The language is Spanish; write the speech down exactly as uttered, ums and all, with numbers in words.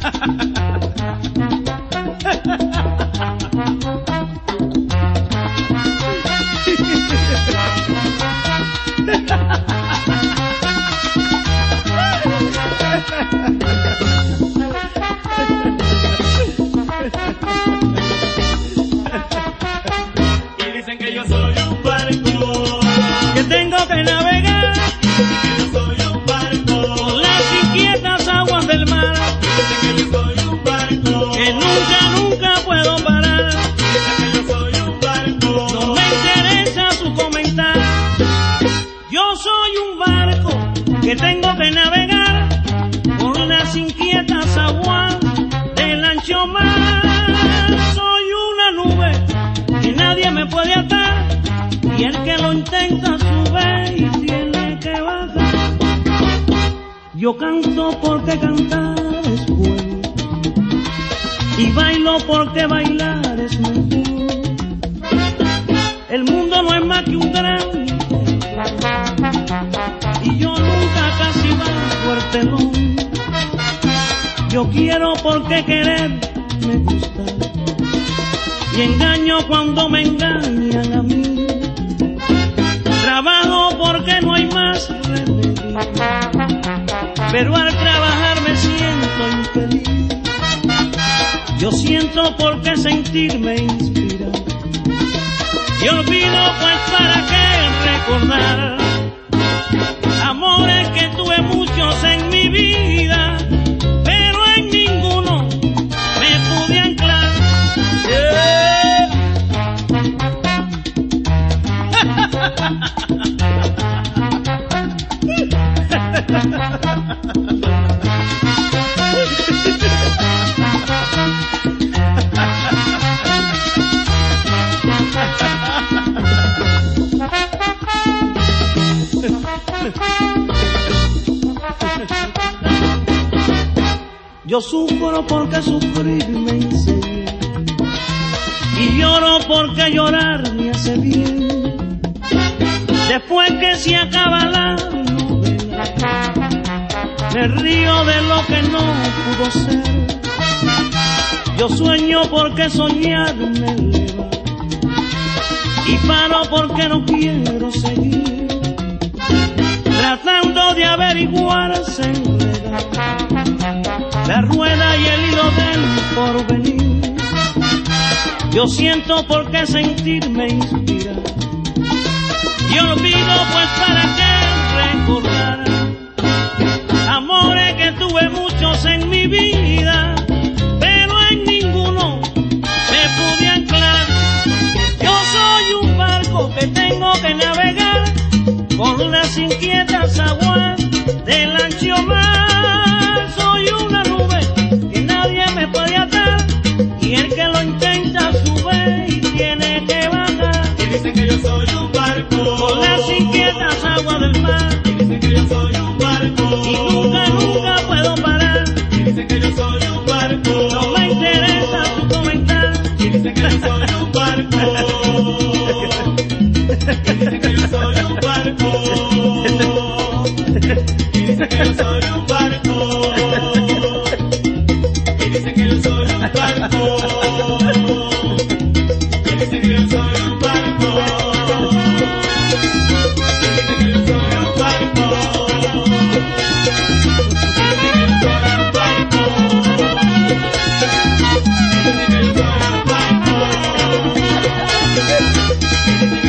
Y dicen que yo soy un barco que tengo que navegar, que yo soy un barco por las inquietas aguas del mar, dicen que yo soy un barco que nunca, nunca puedo parar. dicen que yo soy un barco No me interesa su comentar. Yo soy un barco que tengo que navegar por las inquietas aguas del ancho mar. Soy una nube que nadie me puede atar, y el que lo intenta sube y tiene que bajar. Yo canto porque cantar es bueno, y bailo porque bailar es mejor. El mundo no es más que un gran y yo nunca casi bajo el telón. Yo quiero porque querer me gusta, y engaño cuando me engañan a mí. Trabajo porque no hay más remedio, pero al trabajar me siento infeliz. Yo siento porque sentir me inspira, y olvido pues para qué recordar amores que tuve muchos en mi vida, pero en ninguno me pude anclar. Yeah. Yo sufro porque sufrir me enseña, y lloro porque llorar me hace bien. Después que se acaba la novela, me río de lo que no pudo ser. Yo sueño porque soñar me eleva, y paro porque no quiero seguir. Tratando de averiguar se enreda la rueda y el hilo del porvenir. Yo siento porque sentir me inspira, y olvido pues para qué recordar amores que tuve muchos en mi vida, pero en ninguno me pude anclar. Yo soy un barco que tengo que navegar por las inquietas aguas del ancho mar. Soy una nube que nadie me puede atar, y el que lo intenta sube y tiene que bajar. y dicen que yo soy un barco Por las inquietas aguas del mar, y dicen que yo soy un barco y nunca, nunca puedo parar. y dicen que yo soy un barco No me interesa tu comentar. y dicen que yo soy un barco y dicen que yo soy un barco y dicen que yo soy un barco y dicen que yo soy un barco y dicen que yo soy un barco y dicen que yo soy un barco y dicen que yo soy un barco